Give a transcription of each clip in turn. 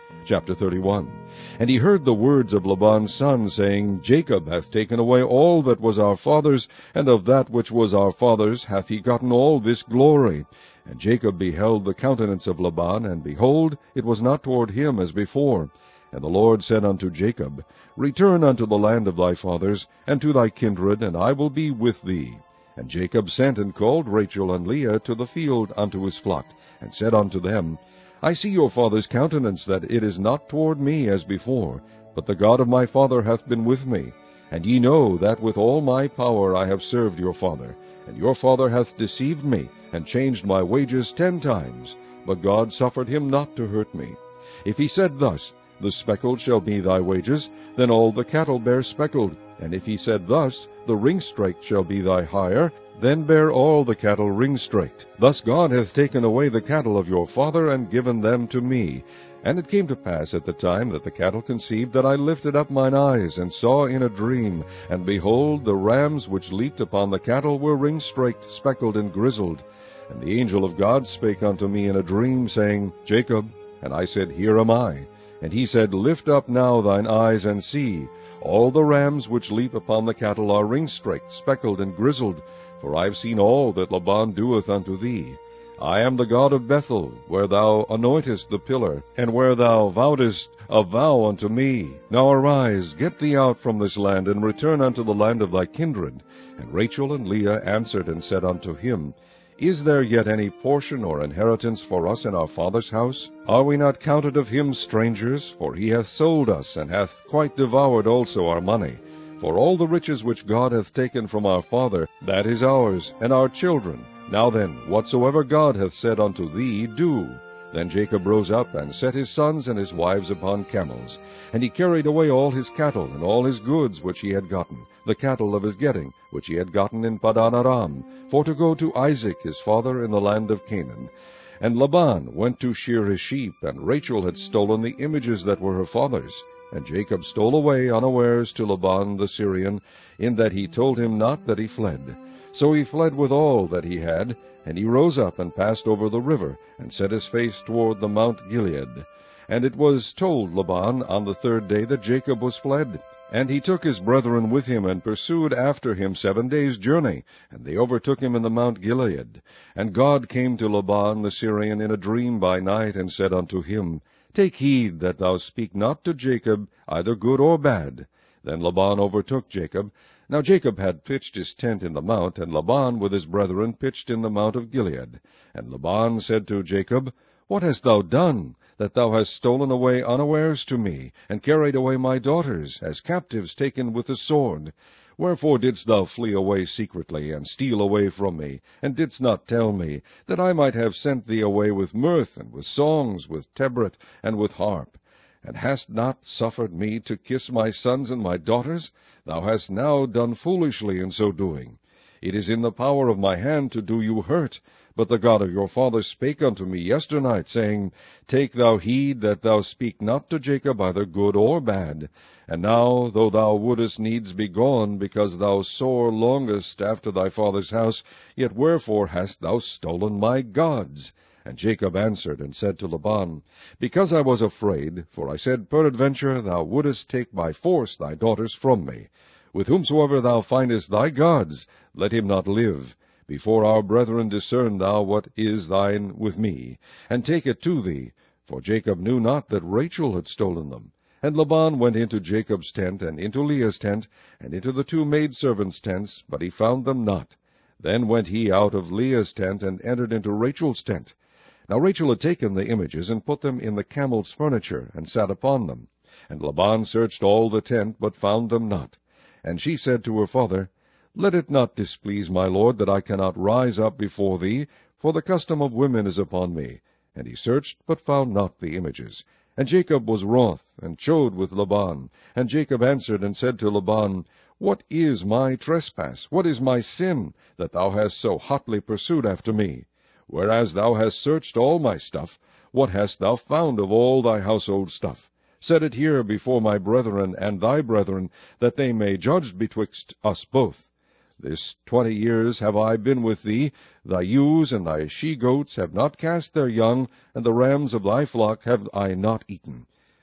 Chapter 31. And he heard the words of Laban's son, saying, Jacob hath taken away all that was our father's, and of that which was our father's hath he gotten all this glory. And Jacob beheld the countenance of Laban, and behold, it was not toward him as before. And the Lord said unto Jacob, Return unto the land of thy fathers, and to thy kindred, and I will be with thee. And Jacob sent and called Rachel and Leah to the field unto his flock, and said unto them, I see your father's countenance, that it is not toward me as before, but the God of my father hath been with me. And ye know that with all my power I have served your father. And your father hath deceived me, and changed my wages 10 times. But God suffered him not to hurt me. If he said thus, The speckled shall be thy wages, then all the cattle bear speckled. And if he said thus, The ring-straked shall be thy hire, then bear all the cattle ring-straked. Thus God hath taken away the cattle of your father, and given them to me. And it came to pass at the time that the cattle conceived, that I lifted up mine eyes, and saw in a dream, and behold, the rams which leaped upon the cattle were ring-straked, speckled, and grizzled. And the angel of God spake unto me in a dream, saying, Jacob. And I said, Here am I. And he said, Lift up now thine eyes, and see. All the rams which leap upon the cattle are ring-straked, speckled, and grizzled. For I have seen all that Laban doeth unto thee. I am the God of Bethel, where thou anointest the pillar, and where thou vowedest a vow unto me. Now arise, get thee out from this land, and return unto the land of thy kindred. And Rachel and Leah answered and said unto him, Is there yet any portion or inheritance for us in our father's house? Are we not counted of him strangers? For he hath sold us, and hath quite devoured also our money. For all the riches which God hath taken from our father, that is ours, and our children. Now then, whatsoever God hath said unto thee, do. Then Jacob rose up, and set his sons and his wives upon camels. And he carried away all his cattle, and all his goods which he had gotten, the cattle of his getting, which he had gotten in Padan Aram, for to go to Isaac his father in the land of Canaan. And Laban went to shear his sheep, and Rachel had stolen the images that were her father's. And Jacob stole away unawares to Laban the Syrian, in that he told him not that he fled. So he fled with all that he had, and he rose up and passed over the river, and set his face toward the Mount Gilead. And it was told Laban on the 3rd day that Jacob was fled. And he took his brethren with him, and pursued after him 7 days' journey, and they overtook him in the Mount Gilead. And God came to Laban the Syrian in a dream by night, and said unto him, Take heed that thou speak not to Jacob either good or bad. Then Laban overtook Jacob. Now Jacob had pitched his tent in the mount, and Laban with his brethren pitched in the mount of Gilead. And Laban said to Jacob, What hast thou done, that thou hast stolen away unawares to me, and carried away my daughters, as captives taken with the sword? Wherefore didst thou flee away secretly, and steal away from me, and didst not tell me, that I might have sent thee away with mirth, and with songs, with tabret, and with harp? And hast not suffered me to kiss my sons and my daughters? Thou hast now done foolishly in so doing. It is in the power of my hand to do you hurt. But the God of your father spake unto me yesternight, saying, Take thou heed that thou speak not to Jacob either good or bad. And now, though thou wouldest needs be gone, because thou sore longest after thy father's house, yet wherefore hast thou stolen my gods? And Jacob answered and said to Laban, Because I was afraid, for I said, Peradventure thou wouldest take by force thy daughters from me. With whomsoever thou findest thy gods, let him not live. Before our brethren discern thou what is thine with me, and take it to thee. For Jacob knew not that Rachel had stolen them. And Laban went into Jacob's tent, and into Leah's tent, and into the 2 maidservants' tents, but he found them not. Then went he out of Leah's tent, and entered into Rachel's tent. Now Rachel had taken the images, and put them in the camel's furniture, and sat upon them. And Laban searched all the tent, but found them not. And she said to her father, Let it not displease my lord, that I cannot rise up before thee, for the custom of women is upon me. And he searched, but found not the images. And Jacob was wroth, and chode with Laban. And Jacob answered and said to Laban, What is my trespass? What is my sin, that thou hast so hotly pursued after me? Whereas thou hast searched all my stuff, what hast thou found of all thy household stuff? Set it here before my brethren and thy brethren, that they may judge betwixt us both. This 20 years have I been with thee. Thy ewes and thy she-goats have not cast their young, and the rams of thy flock have I not eaten.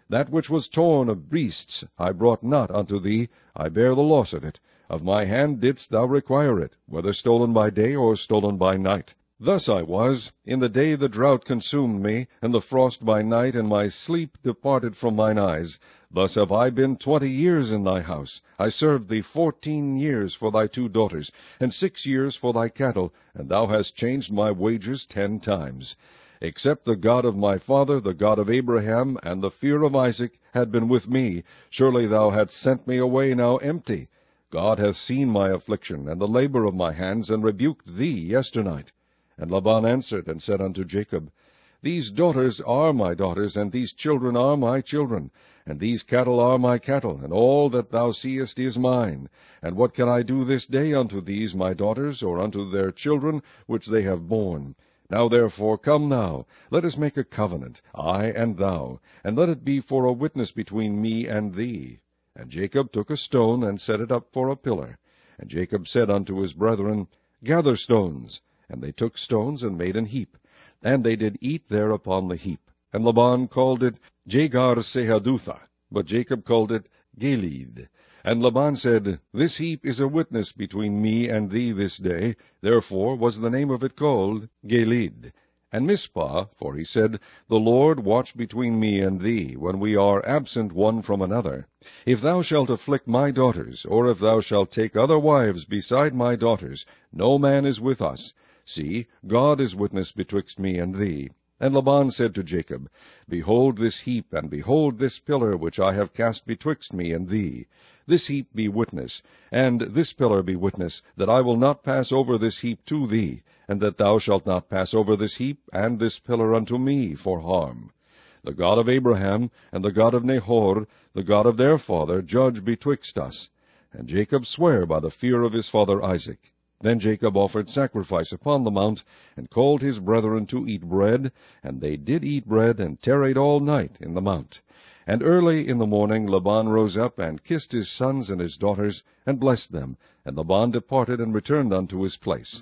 That which was torn of beasts I brought not unto thee, I bear the loss of it. Of my hand didst thou require it, whether stolen by day or stolen by night. Thus I was, in the day the drought consumed me, and the frost by night, and my sleep departed from mine eyes. Thus have I been 20 years in thy house. I served thee 14 years for thy 2 daughters, and 6 years for thy cattle, and thou hast changed my wages 10 times. Except the God of my father, the God of Abraham, and the fear of Isaac, had been with me, surely thou hadst sent me away now empty. God hath seen my affliction, and the labor of my hands, and rebuked thee yesternight. And Laban answered and said unto Jacob, These daughters are my daughters, and these children are my children, and these cattle are my cattle, and all that thou seest is mine. And what can I do this day unto these my daughters, or unto their children which they have borne? Now therefore come now, let us make a covenant, I and thou, and let it be for a witness between me and thee. And Jacob took a stone, and set it up for a pillar. And Jacob said unto his brethren, Gather stones. And they took stones, and made an heap. And they did eat there upon the heap. And Laban called it Jegar-sahadutha, but Jacob called it Gilead. And Laban said, This heap is a witness between me and thee this day. Therefore was the name of it called Gilead. And Mizpah, for he said, The Lord watch between me and thee, when we are absent one from another. If thou shalt afflict my daughters, or if thou shalt take other wives beside my daughters, no man is with us. See, God is witness betwixt me and thee. And Laban said to Jacob, Behold this heap, and behold this pillar which I have cast betwixt me and thee. This heap be witness, and this pillar be witness, that I will not pass over this heap to thee, and that thou shalt not pass over this heap and this pillar unto me for harm. The God of Abraham, and the God of Nahor, the God of their father, judge betwixt us. And Jacob sware by the fear of his father Isaac. Then Jacob offered sacrifice upon the mount, and called his brethren to eat bread, and they did eat bread, and tarried all night in the mount. And early in the morning Laban rose up, and kissed his sons and his daughters, and blessed them. And Laban departed, and returned unto his place.